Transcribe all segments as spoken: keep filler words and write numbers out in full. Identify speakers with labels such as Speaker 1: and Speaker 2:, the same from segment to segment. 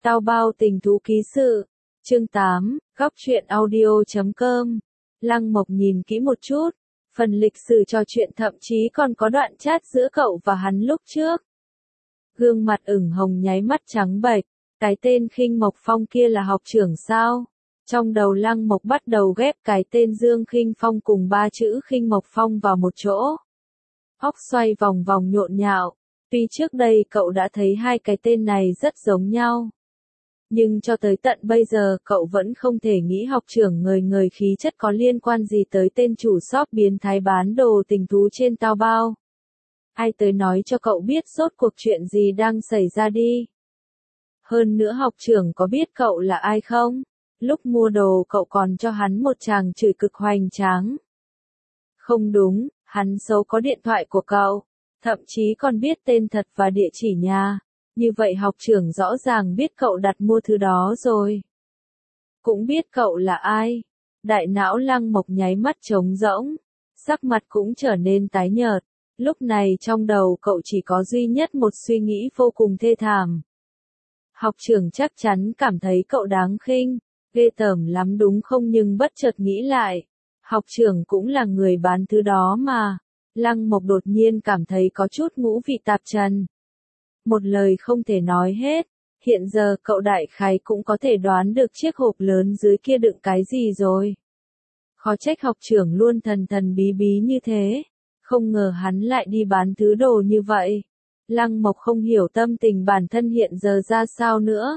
Speaker 1: Tao bao tình thú ký sự. Chương tám, góc truyện audio chấm com. Lăng Mộc nhìn kỹ một chút. Phần lịch sử trò chuyện thậm chí còn có đoạn chat giữa cậu và hắn lúc trước. Gương mặt ửng hồng nháy mắt trắng bệch. Cái tên Khinh Mộc Phong kia là học trưởng sao? Trong đầu Lăng Mộc bắt đầu ghép cái tên Dương Khinh Phong cùng ba chữ Khinh Mộc Phong vào một chỗ. Óc xoay vòng vòng nhộn nhạo. Tuy trước đây cậu đã thấy hai cái tên này rất giống nhau. Nhưng cho tới tận bây giờ cậu vẫn không thể nghĩ học trưởng người người khí chất có liên quan gì tới tên chủ shop biến thái bán đồ tình thú trên Taobao. Ai tới nói cho cậu biết rốt cuộc chuyện gì đang xảy ra đi. Hơn nữa học trưởng có biết cậu là ai không? Lúc mua đồ cậu còn cho hắn một tràng chửi cực hoành tráng. Không đúng, hắn xấu có điện thoại của cậu, thậm chí còn biết tên thật và địa chỉ nhà. Như vậy học trưởng rõ ràng biết cậu đặt mua thứ đó rồi. Cũng biết cậu là ai. Đại não Lăng Mộc nháy mắt trống rỗng. Sắc mặt cũng trở nên tái nhợt. Lúc này trong đầu cậu chỉ có duy nhất một suy nghĩ vô cùng thê thảm. Học trưởng chắc chắn cảm thấy cậu đáng khinh, ghê tởm lắm đúng không, nhưng bất chợt nghĩ lại. Học trưởng cũng là người bán thứ đó mà. Lăng Mộc đột nhiên cảm thấy có chút ngũ vị tạp trần. Một lời không thể nói hết, hiện giờ cậu đại khái cũng có thể đoán được chiếc hộp lớn dưới kia đựng cái gì rồi. Khó trách học trưởng luôn thần thần bí bí như thế, không ngờ hắn lại đi bán thứ đồ như vậy. Lăng Mộc không hiểu tâm tình bản thân hiện giờ ra sao nữa.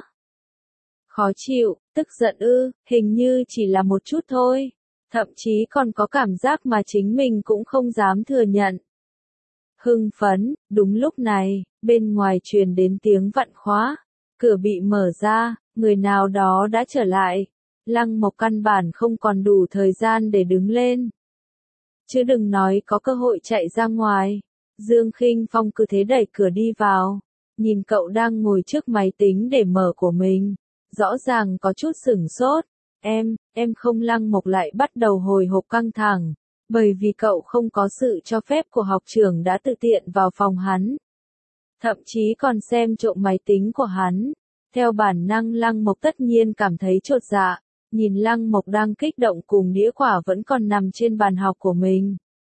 Speaker 1: Khó chịu, tức giận ư, hình như chỉ là một chút thôi, thậm chí còn có cảm giác mà chính mình cũng không dám thừa nhận. Hưng phấn, đúng lúc này, bên ngoài truyền đến tiếng vặn khóa, cửa bị mở ra, người nào đó đã trở lại. Lăng Mộc căn bản không còn đủ thời gian để đứng lên. Chứ đừng nói có cơ hội chạy ra ngoài. Dương Khinh Phong cứ thế đẩy cửa đi vào, nhìn cậu đang ngồi trước máy tính để mở của mình, rõ ràng có chút sửng sốt. Em, em không. Lăng Mộc lại bắt đầu hồi hộp căng thẳng. Bởi vì cậu không có sự cho phép của học trưởng đã tự tiện vào phòng hắn. Thậm chí còn xem trộm máy tính của hắn. Theo bản năng Lăng Mộc tất nhiên cảm thấy chột dạ, nhìn Lăng Mộc đang kích động cùng đĩa quả vẫn còn nằm trên bàn học của mình.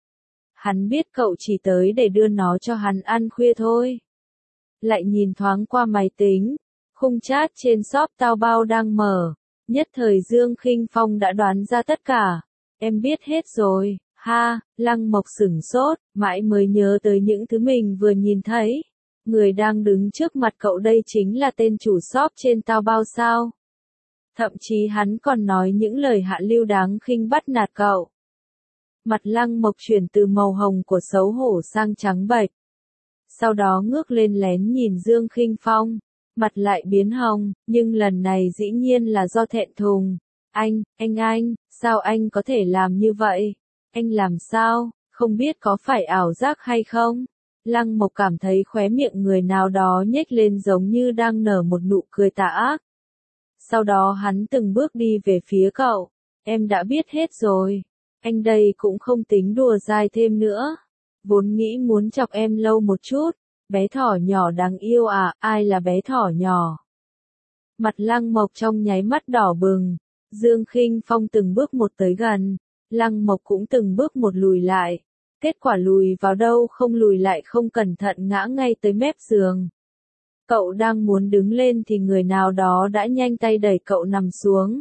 Speaker 1: Hắn biết cậu chỉ tới để đưa nó cho hắn ăn khuya thôi. Lại nhìn thoáng qua máy tính, khung chat trên shop Taobao đang mở. Nhất thời Dương Khinh Phong đã đoán ra tất cả. Em biết hết rồi, ha. Lăng Mộc sửng sốt, mãi mới nhớ tới những thứ mình vừa nhìn thấy. Người đang đứng trước mặt cậu đây chính là tên chủ shop trên Taobao sao? Thậm chí hắn còn nói những lời hạ lưu đáng khinh bắt nạt cậu. Mặt Lăng Mộc chuyển từ màu hồng của xấu hổ sang trắng bệch. Sau đó ngước lên lén nhìn Dương Khinh Phong, mặt lại biến hồng, nhưng lần này dĩ nhiên là do thẹn thùng. Anh, anh anh, sao anh có thể làm như vậy? Anh làm sao, không biết có phải ảo giác hay không? Lăng Mộc cảm thấy khóe miệng người nào đó nhếch lên giống như đang nở một nụ cười tà ác. Sau đó hắn từng bước đi về phía cậu. Em đã biết hết rồi. Anh đây cũng không tính đùa dai thêm nữa. Vốn nghĩ muốn chọc em lâu một chút. Bé thỏ nhỏ đáng yêu à, ai là bé thỏ nhỏ? Mặt Lăng Mộc trong nháy mắt đỏ bừng. Dương Khinh Phong từng bước một tới gần. Lăng Mộc cũng từng bước một lùi lại. Kết quả lùi vào đâu không lùi lại không cẩn thận ngã ngay tới mép giường. Cậu đang muốn đứng lên thì người nào đó đã nhanh tay đẩy cậu nằm xuống.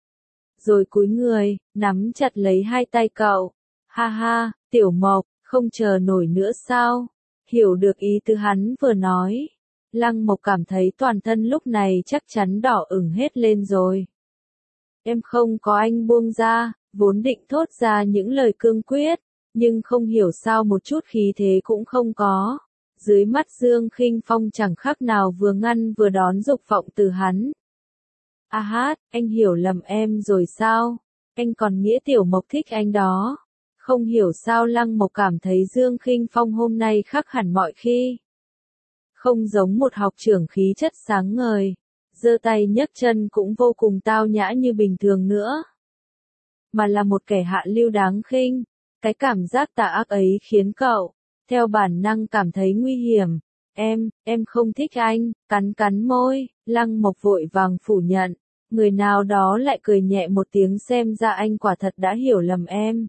Speaker 1: Rồi cúi người, nắm chặt lấy hai tay cậu. Ha ha, Tiểu Mộc, không chờ nổi nữa sao? Hiểu được ý tứ hắn vừa nói. Lăng Mộc cảm thấy toàn thân lúc này chắc chắn đỏ ửng hết lên rồi. Em không có. Anh buông ra, vốn định thốt ra những lời cương quyết, nhưng không hiểu sao một chút khí thế cũng không có. Dưới mắt Dương Khinh Phong chẳng khác nào vừa ngăn vừa đón dục vọng từ hắn. A hát, anh hiểu lầm em rồi sao? Anh còn nghĩa Tiểu Mộc thích anh đó. Không hiểu sao Lăng Mộc cảm thấy Dương Khinh Phong hôm nay khác hẳn mọi khi. Không giống một học trưởng khí chất sáng ngời, giơ tay nhấc chân cũng vô cùng tao nhã như bình thường nữa. Mà là một kẻ hạ lưu đáng khinh. Cái cảm giác tà ác ấy khiến cậu, theo bản năng cảm thấy nguy hiểm. Em, em không thích anh, cắn cắn môi, Lăng Mộc vội vàng phủ nhận, người nào đó lại cười nhẹ một tiếng xem ra anh quả thật đã hiểu lầm em.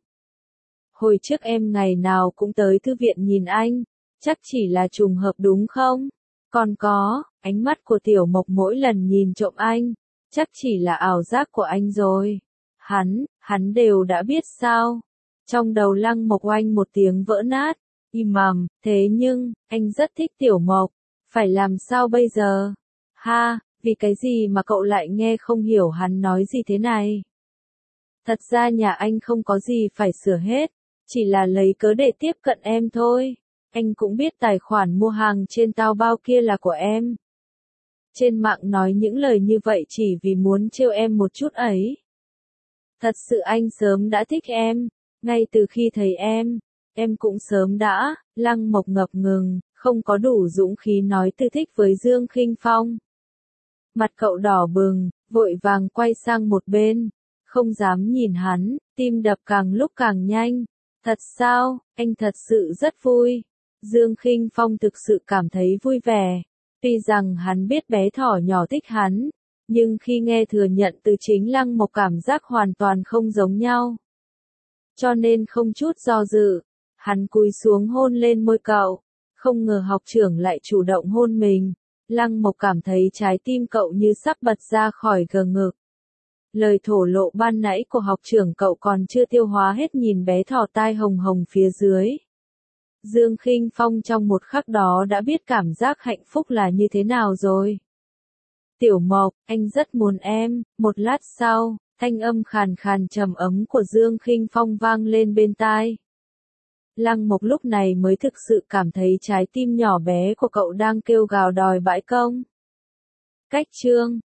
Speaker 1: Hồi trước em ngày nào cũng tới thư viện nhìn anh, chắc chỉ là trùng hợp đúng không? Còn có, ánh mắt của Tiểu Mộc mỗi lần nhìn trộm anh, chắc chỉ là ảo giác của anh rồi. Hắn, hắn đều đã biết sao? Trong đầu Lăng Mộc oanh một tiếng vỡ nát, im ầm, thế nhưng, anh rất thích Tiểu Mộc, phải làm sao bây giờ? Ha, vì cái gì mà cậu lại nghe không hiểu hắn nói gì thế này? Thật ra nhà anh không có gì phải sửa hết, chỉ là lấy cớ để tiếp cận em thôi. Anh cũng biết tài khoản mua hàng trên Taobao kia là của em. Trên mạng nói những lời như vậy chỉ vì muốn trêu em một chút ấy. Thật sự anh sớm đã thích em, ngay từ khi thấy em, em cũng sớm đã. Lăng Mộc ngập ngừng, không có đủ dũng khí nói từ thích với Dương Khinh Phong. Mặt cậu đỏ bừng, vội vàng quay sang một bên, không dám nhìn hắn, tim đập càng lúc càng nhanh. Thật sao, anh thật sự rất vui. Dương Khinh Phong thực sự cảm thấy vui vẻ. Tuy rằng hắn biết bé thỏ nhỏ thích hắn, nhưng khi nghe thừa nhận từ chính Lăng Mộc cảm giác hoàn toàn không giống nhau. Cho nên không chút do dự, hắn cúi xuống hôn lên môi cậu. Không ngờ học trưởng lại chủ động hôn mình. Lăng Mộc cảm thấy trái tim cậu như sắp bật ra khỏi gờ ngực. Lời thổ lộ ban nãy của học trưởng cậu còn chưa tiêu hóa hết nhìn bé thỏ tai hồng hồng phía dưới. Dương Khinh Phong trong một khắc đó đã biết cảm giác hạnh phúc là như thế nào rồi. Tiểu Mộc, anh rất muốn em. Một lát sau, thanh âm khàn khàn trầm ấm của Dương Khinh Phong vang lên bên tai. Lăng Mộc lúc này mới thực sự cảm thấy trái tim nhỏ bé của cậu đang kêu gào đòi bãi công. Cách chương